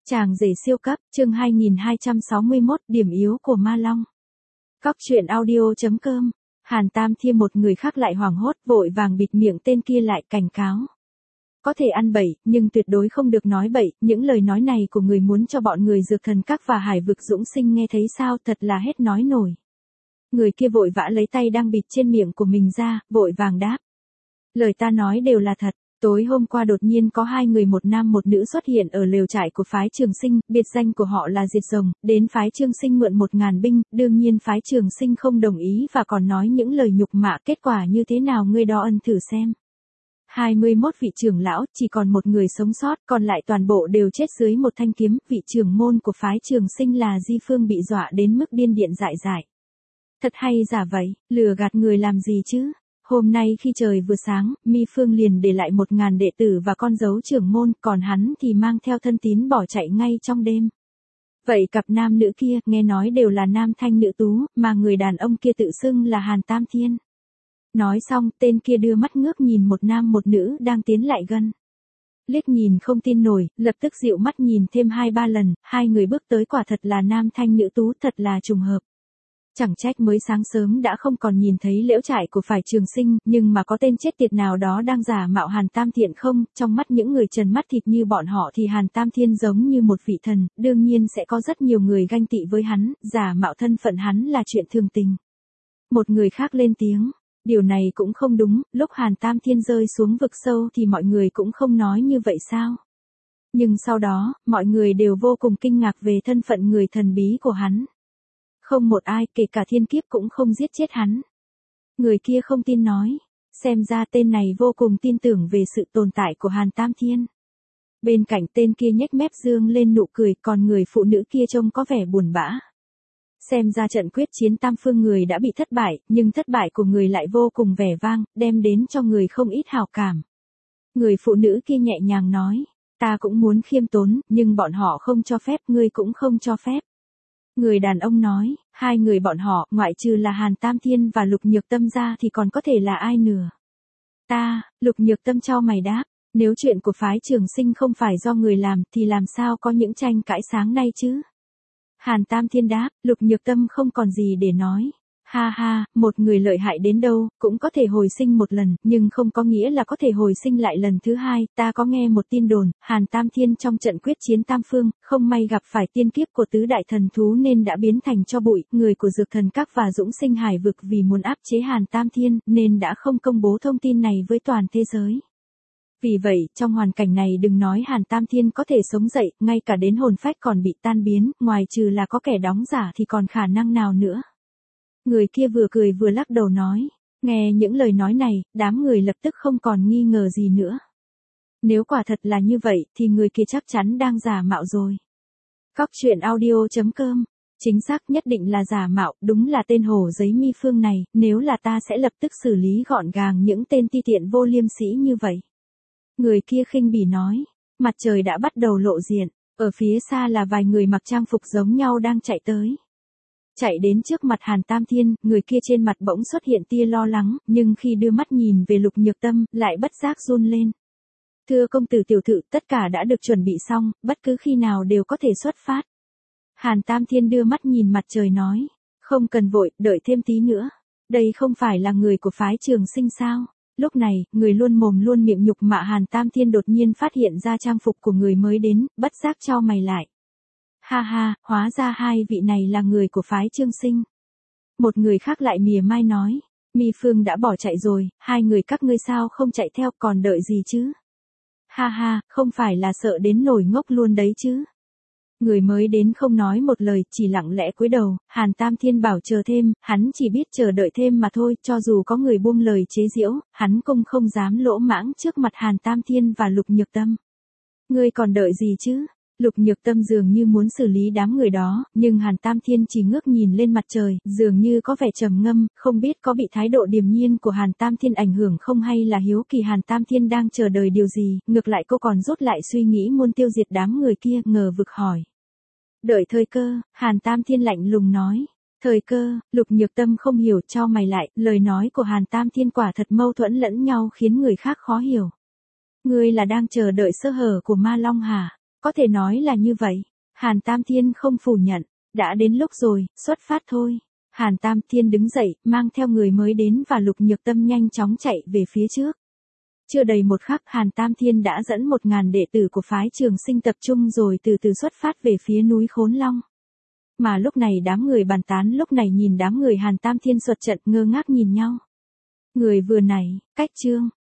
Chàng rể siêu cấp, chương 2261, điểm yếu của Ma Long. Cóc truyện audio.com. Hàn Tam Thiên một người khác lại hoảng hốt, vội vàng bịt miệng tên kia lại, cảnh cáo. Có thể ăn bậy, nhưng tuyệt đối không được nói bậy, những lời nói này của người muốn cho bọn người Dược Thần Các và Hải Vực Dũng Sinh nghe thấy sao, thật là hết nói nổi. Người kia vội vã lấy tay đang bịt trên miệng của mình ra, vội vàng đáp. Lời ta nói đều là thật. Tối hôm qua đột nhiên có hai người một nam một nữ xuất hiện ở lều trại của phái Trường Sinh, biệt danh của họ là Diệt Rồng, đến phái Trường Sinh mượn 1000 binh, đương nhiên phái Trường Sinh không đồng ý và còn nói những lời nhục mạ, kết quả như thế nào ngươi đo ân thử xem. 21 vị trưởng lão, chỉ còn một người sống sót, còn lại toàn bộ đều chết dưới một thanh kiếm, vị trưởng môn của phái Trường Sinh là Di Phương bị dọa đến mức điên điện dại dại. Thật hay giả vậy, lừa gạt người làm gì chứ? Hôm nay khi trời vừa sáng, Mi Phương liền để lại 1000 đệ tử và con dấu trưởng môn, còn hắn thì mang theo thân tín bỏ chạy ngay trong đêm. Vậy cặp nam nữ kia, nghe nói đều là nam thanh nữ tú, mà người đàn ông kia tự xưng là Hàn Tam Thiên. Nói xong, tên kia đưa mắt ngước nhìn một nam một nữ đang tiến lại gần. Liếc nhìn không tin nổi, lập tức dịu mắt nhìn thêm 2-3 lần, hai người bước tới quả thật là nam thanh nữ tú, thật là trùng hợp. Chẳng trách mới sáng sớm đã không còn nhìn thấy liễu trại của phải Trường Sinh, nhưng mà có tên chết tiệt nào đó đang giả mạo Hàn Tam Thiên không, trong mắt những người trần mắt thịt như bọn họ thì Hàn Tam Thiên giống như một vị thần, đương nhiên sẽ có rất nhiều người ganh tị với hắn, giả mạo thân phận hắn là chuyện thường tình. Một người khác lên tiếng, điều này cũng không đúng, lúc Hàn Tam Thiên rơi xuống vực sâu thì mọi người cũng không nói như vậy sao? Nhưng sau đó, mọi người đều vô cùng kinh ngạc về thân phận người thần bí của hắn. Không một ai, kể cả thiên kiếp cũng không giết chết hắn. Người kia không tin nói, xem ra tên này vô cùng tin tưởng về sự tồn tại của Hàn Tam Thiên. Bên cạnh tên kia nhếch mép dương lên nụ cười, còn người phụ nữ kia trông có vẻ buồn bã. Xem ra trận quyết chiến tam phương người đã bị thất bại, nhưng thất bại của người lại vô cùng vẻ vang, đem đến cho người không ít hào cảm. Người phụ nữ kia nhẹ nhàng nói, ta cũng muốn khiêm tốn, nhưng bọn họ không cho phép, ngươi cũng không cho phép. Người đàn ông nói, hai người bọn họ, ngoại trừ là Hàn Tam Thiên và Lục Nhược Tâm ra thì còn có thể là ai nữa? Ta, Lục Nhược Tâm chau mày đáp, nếu chuyện của phái Trường Sinh không phải do người làm thì làm sao có những tranh cãi sáng nay chứ? Hàn Tam Thiên đáp, Lục Nhược Tâm không còn gì để nói. Ha ha, một người lợi hại đến đâu, cũng có thể hồi sinh một lần, nhưng không có nghĩa là có thể hồi sinh lại lần thứ hai. Ta có nghe một tin đồn, Hàn Tam Thiên trong trận quyết chiến tam phương, không may gặp phải tiên kiếp của tứ đại thần thú nên đã biến thành tro bụi. Người của Dược Thần Các và Dũng Sinh Hải Vực vì muốn áp chế Hàn Tam Thiên, nên đã không công bố thông tin này với toàn thế giới. Vì vậy, trong hoàn cảnh này đừng nói Hàn Tam Thiên có thể sống dậy, ngay cả đến hồn phách còn bị tan biến, ngoài trừ là có kẻ đóng giả thì còn khả năng nào nữa. Người kia vừa cười vừa lắc đầu nói, nghe những lời nói này, đám người lập tức không còn nghi ngờ gì nữa. Nếu quả thật là như vậy, thì người kia chắc chắn đang giả mạo rồi. Cóc truyện audio.com. Chính xác, nhất định là giả mạo, đúng là tên hổ giấy Mi Phương này, nếu là ta sẽ lập tức xử lý gọn gàng những tên ti tiện vô liêm sỉ như vậy. Người kia khinh bỉ nói, mặt trời đã bắt đầu lộ diện, ở phía xa là vài người mặc trang phục giống nhau đang chạy tới. Chạy đến trước mặt Hàn Tam Thiên, người kia trên mặt bỗng xuất hiện tia lo lắng, nhưng khi đưa mắt nhìn về Lục Nhược Tâm, lại bất giác run lên. Thưa công tử tiểu thư, tất cả đã được chuẩn bị xong, bất cứ khi nào đều có thể xuất phát. Hàn Tam Thiên đưa mắt nhìn mặt trời nói, không cần vội, đợi thêm tí nữa. Đây không phải là người của phái Trường Sinh sao? Lúc này, người luôn mồm luôn miệng nhục mạ Hàn Tam Thiên đột nhiên phát hiện ra trang phục của người mới đến, bất giác chau mày lại. Ha ha, hóa ra hai vị này là người của phái Trường Sinh. Một người khác lại mỉa mai nói, Mi Phương đã bỏ chạy rồi, hai người các ngươi sao không chạy theo, còn đợi gì chứ? Ha ha, không phải là sợ đến nổi ngốc luôn đấy chứ? Người mới đến không nói một lời, chỉ lặng lẽ cúi đầu. Hàn Tam Thiên bảo chờ thêm, hắn chỉ biết chờ đợi thêm mà thôi, cho dù có người buông lời chế giễu, hắn cũng không dám lỗ mãng trước mặt Hàn Tam Thiên và Lục Nhược Tâm. Ngươi còn đợi gì chứ? Lục Nhược Tâm dường như muốn xử lý đám người đó, nhưng Hàn Tam Thiên chỉ ngước nhìn lên mặt trời, dường như có vẻ trầm ngâm, không biết có bị thái độ điềm nhiên của Hàn Tam Thiên ảnh hưởng không hay là hiếu kỳ Hàn Tam Thiên đang chờ đợi điều gì, ngược lại cô còn rút lại suy nghĩ muốn tiêu diệt đám người kia, ngờ vực hỏi. Đợi thời cơ, Hàn Tam Thiên lạnh lùng nói. Thời cơ, Lục Nhược Tâm không hiểu, chau mày lại, lời nói của Hàn Tam Thiên quả thật mâu thuẫn lẫn nhau khiến người khác khó hiểu. Ngươi là đang chờ đợi sơ hở của Ma Long hả? Có thể nói là như vậy. Hàn Tam Thiên không phủ nhận. Đã đến lúc rồi, xuất phát thôi. Hàn Tam Thiên đứng dậy, mang theo người mới đến và Lục Nhược Tâm nhanh chóng chạy về phía trước. Chưa đầy một khắc Hàn Tam Thiên đã dẫn 1000 đệ tử của phái Trường Sinh tập trung rồi từ từ xuất phát về phía núi Khốn Long. Mà lúc này đám người bàn tán lúc này nhìn đám người Hàn Tam Thiên xuất trận ngơ ngác nhìn nhau. Người vừa này, cách Trương